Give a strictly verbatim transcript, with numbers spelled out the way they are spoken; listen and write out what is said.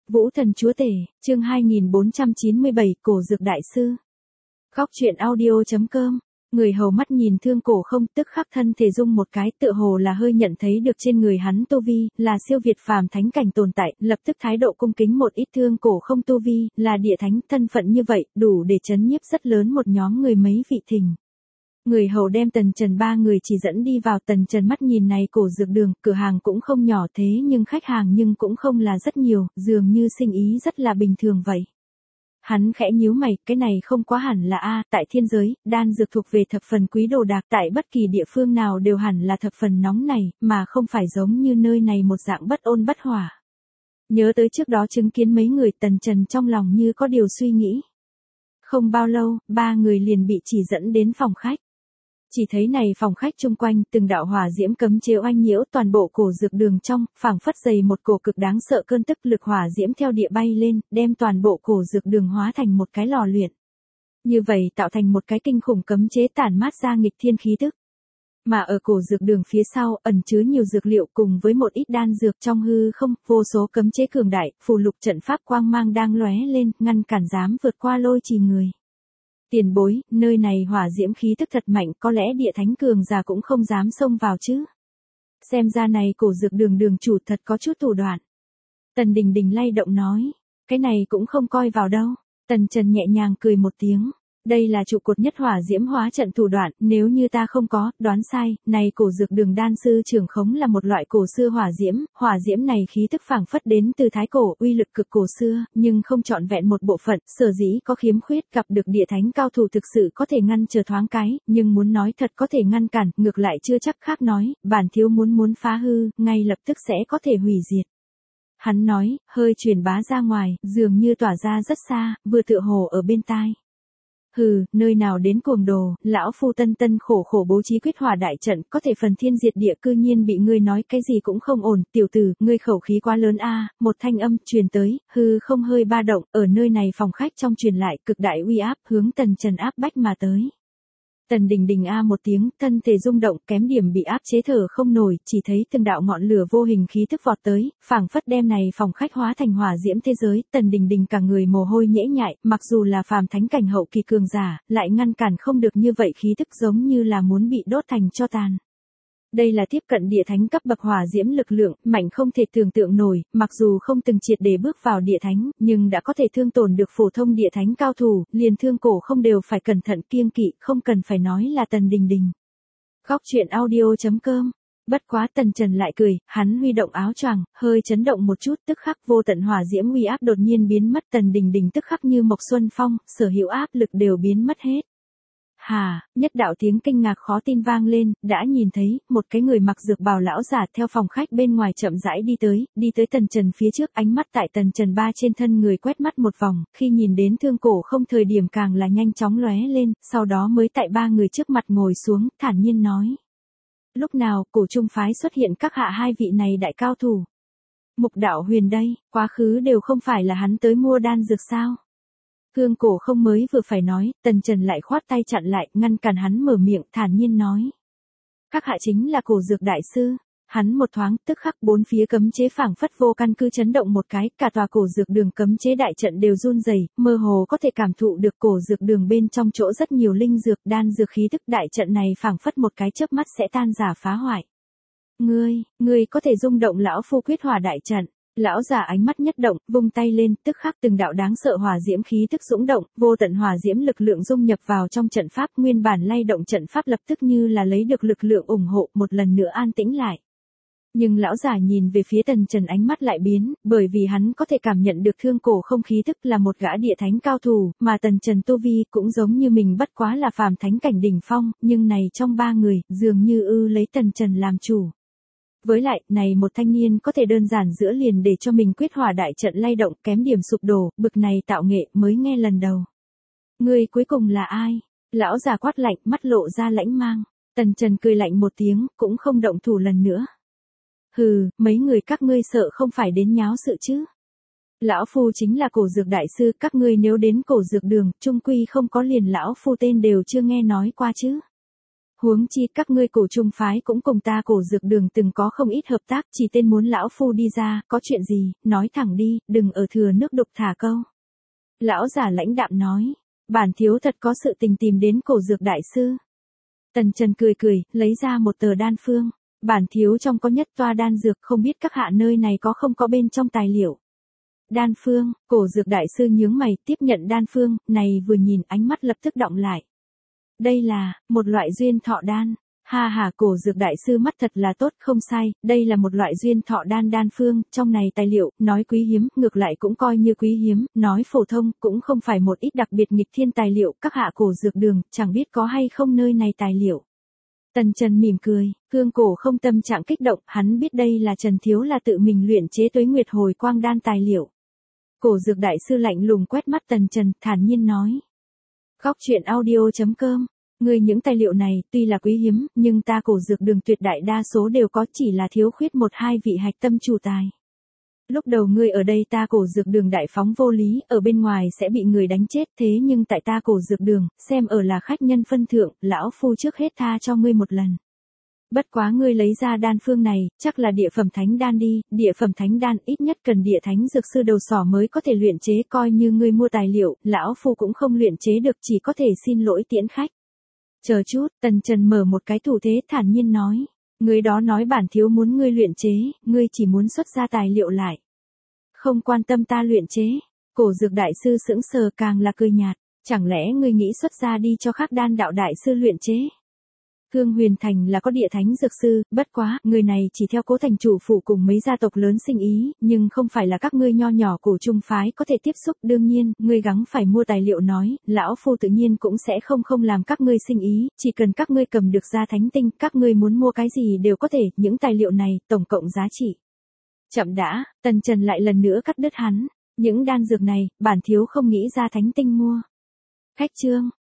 Vũ Thần Chúa Tể, chương hai nghìn bốn trăm chín mươi bảy, Cổ Dược Đại Sư. Góc truyện audio chấm com. Người hầu mắt nhìn Thương Cổ Không, tức khắc thân thể rung một cái, tựa hồ là hơi nhận thấy được trên người hắn tu vi là siêu việt phàm thánh cảnh tồn tại, lập tức thái độ cung kính một ít. Thương Cổ Không tu vi là địa thánh, thân phận như vậy, đủ để chấn nhiếp rất lớn một nhóm người mấy vị thình. Người hầu đem Tần Trần ba người chỉ dẫn đi vào. Tần Trần mắt nhìn này cổ dược đường, cửa hàng cũng không nhỏ thế nhưng khách hàng nhưng cũng không là rất nhiều, dường như sinh ý rất là bình thường vậy. Hắn khẽ nhíu mày, cái này không quá hẳn là a, tại thiên giới, đan dược thuộc về thập phần quý đồ đạc, tại bất kỳ địa phương nào đều hẳn là thập phần nóng này, mà không phải giống như nơi này một dạng bất ôn bất hỏa. Nhớ tới trước đó chứng kiến mấy người, Tần Trần trong lòng như có điều suy nghĩ. Không bao lâu, ba người liền bị chỉ dẫn đến phòng khách. Chỉ thấy này phòng khách chung quanh, từng đạo hỏa diễm cấm chế oanh nhiễu toàn bộ cổ dược đường trong, phảng phất dày một cổ cực đáng sợ cơn tức lực hỏa diễm theo địa bay lên, đem toàn bộ cổ dược đường hóa thành một cái lò luyện. Như vậy tạo thành một cái kinh khủng cấm chế tản mát ra nghịch thiên khí tức. Mà ở cổ dược đường phía sau, ẩn chứa nhiều dược liệu cùng với một ít đan dược trong hư không, vô số cấm chế cường đại, phù lục trận pháp quang mang đang lóe lên, ngăn cản dám vượt qua lôi trì người. Tiền bối, nơi này hỏa diễm khí tức thật mạnh, có lẽ địa thánh cường già cũng không dám xông vào chứ. Xem ra này cổ dược đường đường chủ thật có chút thủ đoạn. Tần Đình Đình lay động nói, cái này cũng không coi vào đâu. Tần Trần nhẹ nhàng cười một tiếng. Đây là trụ cột nhất hỏa diễm hóa trận thủ đoạn, nếu như ta không có, đoán sai, này cổ dược đường đan sư trưởng khống là một loại cổ xưa hỏa diễm, hỏa diễm này khí tức phảng phất đến từ thái cổ, uy lực cực cổ xưa, nhưng không trọn vẹn một bộ phận, sở dĩ có khiếm khuyết, gặp được địa thánh cao thủ thực sự có thể ngăn chờ thoáng cái, nhưng muốn nói thật có thể ngăn cản, ngược lại chưa chắc khác nói, bản thiếu muốn muốn phá hư, ngay lập tức sẽ có thể hủy diệt. Hắn nói, hơi truyền bá ra ngoài, dường như tỏa ra rất xa, vừa tựa hồ ở bên tai. Hừ, nơi nào đến cuồng đồ, lão phu tân tân khổ khổ bố trí quyết hỏa đại trận, có thể phần thiên diệt địa, cư nhiên bị ngươi nói cái gì cũng không ổn, tiểu tử, ngươi khẩu khí quá lớn a. Một thanh âm truyền tới, hư không hơi ba động, ở nơi này phòng khách trong truyền lại, cực đại uy áp, hướng Tần Trần áp bách mà tới. Tần Đình Đình a một tiếng, thân thể rung động, kém điểm bị áp chế thở không nổi, chỉ thấy từng đạo ngọn lửa vô hình khí tức vọt tới, phảng phất đem này phòng khách hóa thành hỏa diễm thế giới. Tần Đình Đình cả người mồ hôi nhễ nhại, mặc dù là phàm thánh cảnh hậu kỳ cường giả, lại ngăn cản không được như vậy, khí tức giống như là muốn bị đốt thành tro tàn. Đây là tiếp cận địa thánh cấp bậc hỏa diễm lực lượng, mạnh không thể tưởng tượng nổi, mặc dù không từng triệt để bước vào địa thánh, nhưng đã có thể thương tổn được phổ thông địa thánh cao thủ, liền Thương Cổ Không đều phải cẩn thận kiêng kỵ, không cần phải nói là Tần Đình Đình. Góc truyện audio chấm com. Bất quá Tần Trần lại cười, hắn huy động áo choàng, hơi chấn động một chút, tức khắc vô tận hỏa diễm uy áp đột nhiên biến mất. Tần Đình Đình tức khắc như Mộc Xuân Phong, sở hữu áp lực đều biến mất hết. Hà, nhất đạo tiếng kinh ngạc khó tin vang lên, đã nhìn thấy, một cái người mặc dược bào lão giả theo phòng khách bên ngoài chậm rãi đi tới, đi tới Tần Trần phía trước, ánh mắt tại Tần Trần ba trên thân người quét mắt một vòng, khi nhìn đến Thương Cổ Không thời điểm càng là nhanh chóng lóe lên, sau đó mới tại ba người trước mặt ngồi xuống, thản nhiên nói. Lúc nào, cổ trung phái xuất hiện các hạ hai vị này đại cao thủ. Mục Đạo Huyền đây, quá khứ đều không phải là hắn tới mua đan dược sao? Thương Cổ Không mới vừa phải nói, Tần Trần lại khoát tay chặn lại, ngăn cản hắn mở miệng, thản nhiên nói. Các hạ chính là cổ dược đại sư. Hắn một thoáng, tức khắc bốn phía cấm chế phảng phất vô căn cứ chấn động một cái, cả tòa cổ dược đường cấm chế đại trận đều run rẩy, mơ hồ có thể cảm thụ được cổ dược đường bên trong chỗ rất nhiều linh dược, đan dược khí tức, đại trận này phảng phất một cái chớp mắt sẽ tan rã phá hoại. Ngươi, ngươi có thể rung động lão phu quyết hỏa đại trận. Lão già ánh mắt nhất động, vung tay lên, tức khắc từng đạo đáng sợ hỏa diễm khí tức dũng động, vô tận hỏa diễm lực lượng dung nhập vào trong trận pháp, nguyên bản lay động trận pháp lập tức như là lấy được lực lượng ủng hộ, một lần nữa an tĩnh lại. Nhưng lão già nhìn về phía Tần Trần ánh mắt lại biến, bởi vì hắn có thể cảm nhận được Thương Cổ Không khí tức là một gã địa thánh cao thủ, mà Tần Trần tu vi cũng giống như mình bất quá là phàm thánh cảnh đỉnh phong, nhưng này trong ba người, dường như ư lấy Tần Trần làm chủ. Với lại, này một thanh niên có thể đơn giản giữa liền để cho mình quyết hỏa đại trận lay động, kém điểm sụp đổ, bực này tạo nghệ mới nghe lần đầu. Người cuối cùng là ai? Lão già quát lạnh, mắt lộ ra lãnh mang. Tần Trần cười lạnh một tiếng, cũng không động thủ lần nữa. Hừ, mấy người các ngươi sợ không phải đến nháo sự chứ? Lão phu chính là cổ dược đại sư, các ngươi nếu đến cổ dược đường, chung quy không có liền lão phu tên đều chưa nghe nói qua chứ? Huống chi các ngươi cổ trung phái cũng cùng ta cổ dược đường từng có không ít hợp tác, chỉ tên muốn lão phu đi ra, có chuyện gì, nói thẳng đi, đừng ở thừa nước đục thả câu. Lão giả lãnh đạm nói, bản thiếu thật có sự tình tìm đến cổ dược đại sư. Tần Trần cười cười, lấy ra một tờ đan phương, bản thiếu trong có nhất toa đan dược, không biết các hạ nơi này có không có bên trong tài liệu. Đan phương, cổ dược đại sư nhướng mày, tiếp nhận đan phương, này vừa nhìn ánh mắt lập tức động lại. Đây là, một loại duyên thọ đan. Ha ha, cổ dược đại sư mắt thật là tốt, không sai, đây là một loại duyên thọ đan đan phương, trong này tài liệu, nói quý hiếm, ngược lại cũng coi như quý hiếm, nói phổ thông, cũng không phải một ít đặc biệt nghịch thiên tài liệu, các hạ cổ dược đường, chẳng biết có hay không nơi này tài liệu. Tần Trần mỉm cười, Cương Cổ không tâm trạng kích động, hắn biết đây là Trần Thiếu là tự mình luyện chế Tuế Nguyệt Hồi Quang đan tài liệu. Cổ dược đại sư lạnh lùng quét mắt Tần Trần, thản nhiên nói. Góc truyện audio chấm com. Ngươi những tài liệu này tuy là quý hiếm, nhưng ta cổ dược đường tuyệt đại đa số đều có, chỉ là thiếu khuyết một hai vị hạch tâm chủ tài. Lúc đầu ngươi ở đây ta cổ dược đường đại phóng vô lý, ở bên ngoài sẽ bị người đánh chết, thế nhưng tại ta cổ dược đường, xem ở là khách nhân phân thượng, lão phu trước hết tha cho ngươi một lần. Bất quá ngươi lấy ra đan phương này, chắc là địa phẩm thánh đan đi, địa phẩm thánh đan ít nhất cần địa thánh dược sư đầu sỏ mới có thể luyện chế, coi như ngươi mua tài liệu, lão phu cũng không luyện chế được, chỉ có thể xin lỗi tiễn khách. Chờ chút, Tần Trần mở một cái thủ thế thản nhiên nói, người đó nói bản thiếu muốn ngươi luyện chế, ngươi chỉ muốn xuất ra tài liệu lại. Không quan tâm ta luyện chế, cổ dược đại sư sững sờ càng là cười nhạt, chẳng lẽ ngươi nghĩ xuất ra đi cho khác đan đạo đại sư luyện chế. Cương Huyền Thành là có địa thánh dược sư, bất quá, người này chỉ theo Cố thành chủ phủ cùng mấy gia tộc lớn sinh ý, nhưng không phải là các ngươi nho nhỏ cổ trung phái có thể tiếp xúc, đương nhiên, ngươi gắng phải mua tài liệu nói, lão phu tự nhiên cũng sẽ không không làm các ngươi sinh ý, chỉ cần các ngươi cầm được ra thánh tinh, các ngươi muốn mua cái gì đều có thể, những tài liệu này, tổng cộng giá trị. Chậm đã, Tần Trần lại lần nữa cắt đứt hắn, những đan dược này, bản thiếu không nghĩ ra thánh tinh mua. Khách trương,